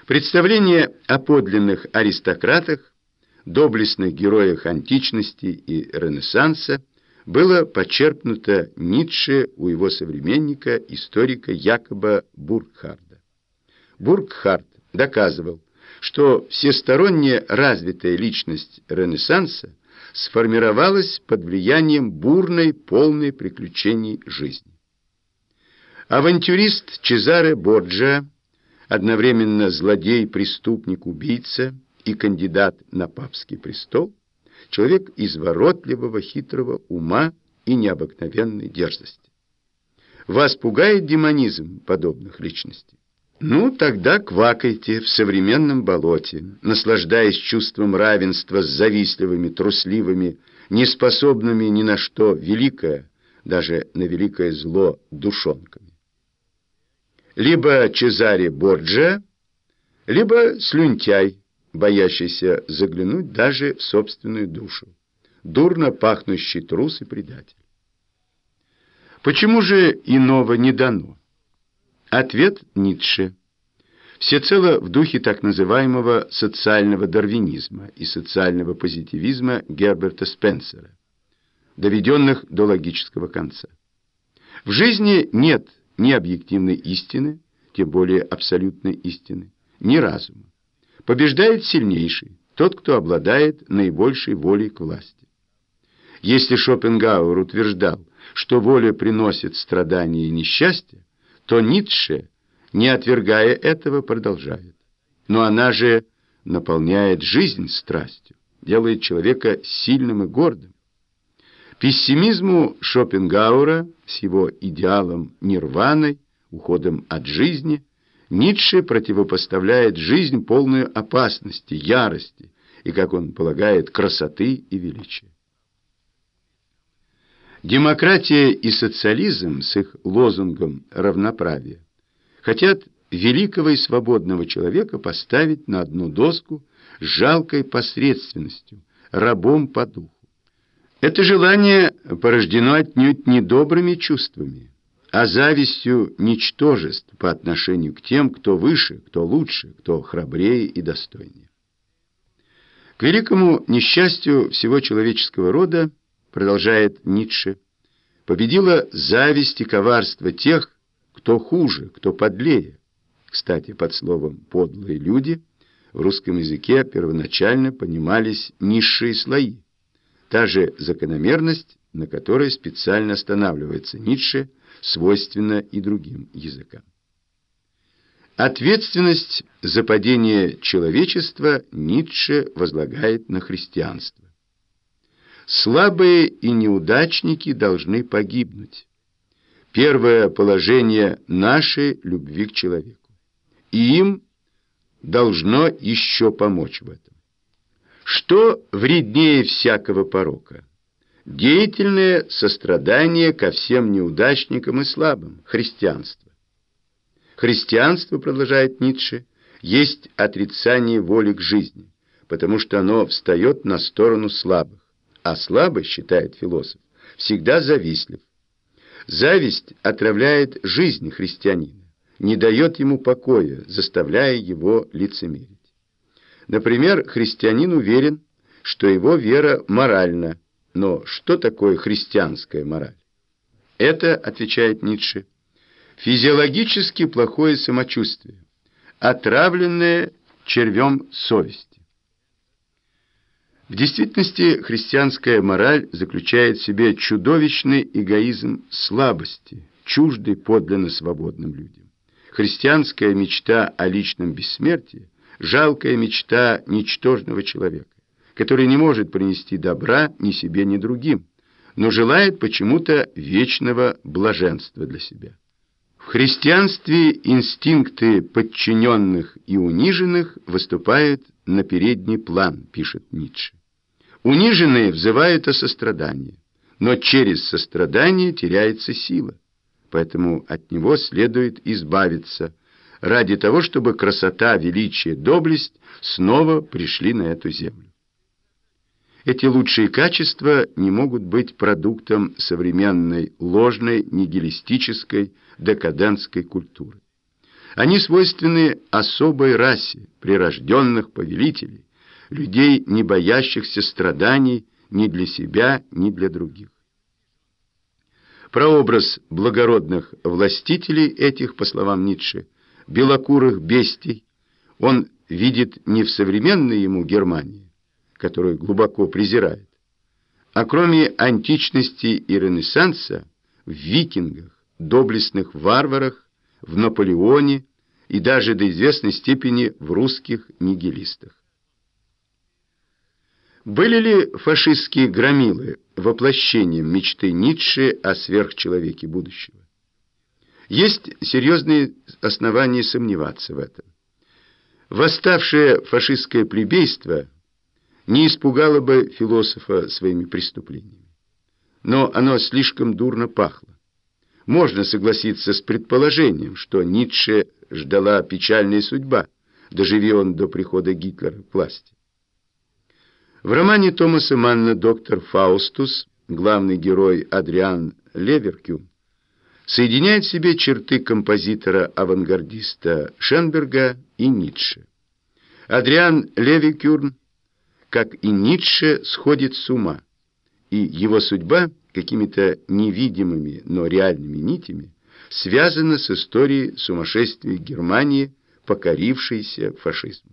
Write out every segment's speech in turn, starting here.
Представление о подлинных аристократах, доблестных героях античности и Ренессанса было почерпнуто Ницше у его современника, историка Якоба Буркхарда. Буркхард доказывал, что всесторонне развитая личность Ренессанса сформировалась под влиянием бурной, полной приключений жизни. Авантюрист Чезаре Борджиа, одновременно злодей, преступник, убийца и кандидат на папский престол, человек изворотливого, хитрого ума и необыкновенной дерзости. Вас пугает демонизм подобных личностей? Ну, тогда квакайте в современном болоте, наслаждаясь чувством равенства с завистливыми, трусливыми, неспособными ни на что великое, даже на великое зло, душонками. Либо Чезаре Борджиа, либо слюнтяй, боящийся заглянуть даже в собственную душу, дурно пахнущий трус и предатель. Почему же иного не дано? Ответ Ницше. Всецело в духе так называемого социального дарвинизма и социального позитивизма Герберта Спенсера, доведенных до логического конца. В жизни нет ни объективной истины, тем более абсолютной истины, ни разума. Побеждает сильнейший, тот, кто обладает наибольшей волей к власти. Если Шопенгауэр утверждал, что воля приносит страдания и несчастье, то Ницше, не отвергая этого, продолжает. Но она же наполняет жизнь страстью, делает человека сильным и гордым. Пессимизму Шопенгауэра с его идеалом нирваной, уходом от жизни, Ницше противопоставляет жизнь, полную опасности, ярости и, как он полагает, красоты и величия. Демократия и социализм с их лозунгом равноправия хотят великого и свободного человека поставить на одну доску с жалкой посредственностью, рабом по духу. Это желание порождено отнюдь не добрыми чувствами, а завистью ничтожеств по отношению к тем, кто выше, кто лучше, кто храбрее и достойнее. К великому несчастью всего человеческого рода, продолжает Ницше, победила зависть и коварство тех, кто хуже, кто подлее. Кстати, под словом «подлые люди» в русском языке первоначально понимались низшие слои. Та же закономерность, на которой специально останавливается Ницше, свойственна и другим языкам. Ответственность за падение человечества Ницше возлагает на христианство. Слабые и неудачники должны погибнуть. Первое положение нашей любви к человеку. И им должно еще помочь в этом. Что вреднее всякого порока? Деятельное сострадание ко всем неудачникам и слабым, христианство. Христианство, продолжает Ницше, есть отрицание воли к жизни, потому что оно встает на сторону слабых. А слабый, считает философ, всегда завистлив. Зависть отравляет жизнь христианина, не дает ему покоя, заставляя его лицемерить. Например, христианин уверен, что его вера моральна, но что такое христианская мораль? Это, отвечает Ницше, физиологически плохое самочувствие, отравленное червем совести. В действительности христианская мораль заключает в себе чудовищный эгоизм слабости, чуждый подлинно свободным людям. Христианская мечта о личном бессмертии – жалкая мечта ничтожного человека, который не может принести добра ни себе, ни другим, но желает почему-то вечного блаженства для себя. В христианстве инстинкты подчиненных и униженных выступают на передний план, пишет Ницше. Униженные взывают о сострадании, но через сострадание теряется сила, поэтому от него следует избавиться, ради того, чтобы красота, величие, доблесть снова пришли на эту землю. Эти лучшие качества не могут быть продуктом современной ложной, нигилистической, декадентской культуры. Они свойственны особой расе прирожденных повелителей, людей, не боящихся страданий ни для себя, ни для других. Прообраз благородных властителей этих, по словам Ницше, белокурых бестий, он видит не в современной ему Германии, которую глубоко презирает, а кроме античности и Ренессанса, в викингах, доблестных варварах, в Наполеоне и даже до известной степени в русских нигилистах. Были ли фашистские громилы воплощением мечты Ницше о сверхчеловеке будущего? Есть серьезные основания сомневаться в этом. Восставшее фашистское плебейство не испугало бы философа своими преступлениями. Но оно слишком дурно пахло. Можно согласиться с предположением, что Ницше ждала печальная судьба, доживи он до прихода Гитлера к власти. В романе Томаса Манна «Доктор Фаустус» главный герой Адриан Леверкюн соединяет в себе черты композитора-авангардиста Шенберга и Ницше. Адриан Леверкюн, как и Ницше, сходит с ума, и его судьба какими-то невидимыми, но реальными нитями связана с историей сумасшествия Германии, покорившейся фашизму.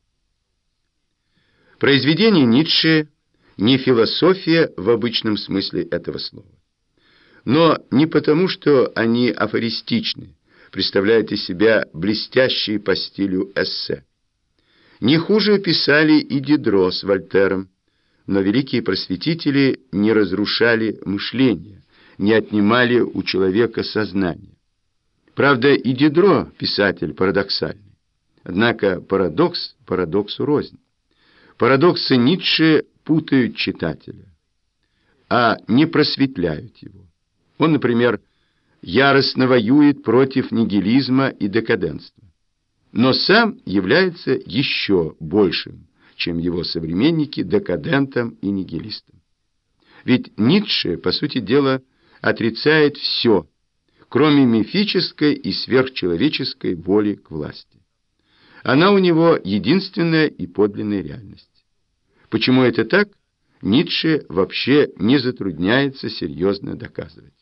Произведение Ницше не философия в обычном смысле этого слова. Но не потому, что они афористичны, представляют из себя блестящие по стилю эссе. Не хуже писали и Дидро с Вольтером, но великие просветители не разрушали мышление, не отнимали у человека сознание. Правда, и Дидро писатель парадоксальный. Однако парадокс парадоксу рознь. Парадоксы Ницше путают читателя, а не просветляют его. Он, например, яростно воюет против нигилизма и декаденства, но сам является еще большим, чем его современники, декадентом и нигилистом. Ведь Ницше, по сути дела, отрицает все, кроме мифической и сверхчеловеческой воли к власти. Она у него единственная и подлинная реальность. Почему это так, Ницше вообще не затрудняется серьезно доказывать.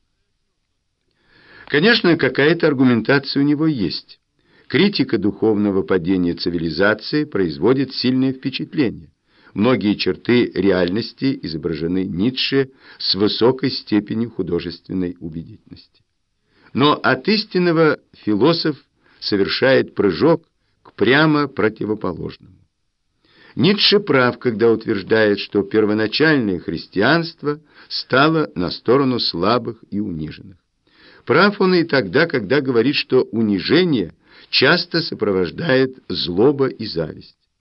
Конечно, какая-то аргументация у него есть. Критика духовного падения цивилизации производит сильное впечатление. Многие черты реальности изображены Ницше с высокой степенью художественной убедительности. Но от истинного философ совершает прыжок к прямо противоположному. Ницше прав, когда утверждает, что первоначальное христианство стало на сторону слабых и униженных. Прав он и тогда, когда говорит, что унижение часто сопровождает злоба и зависть.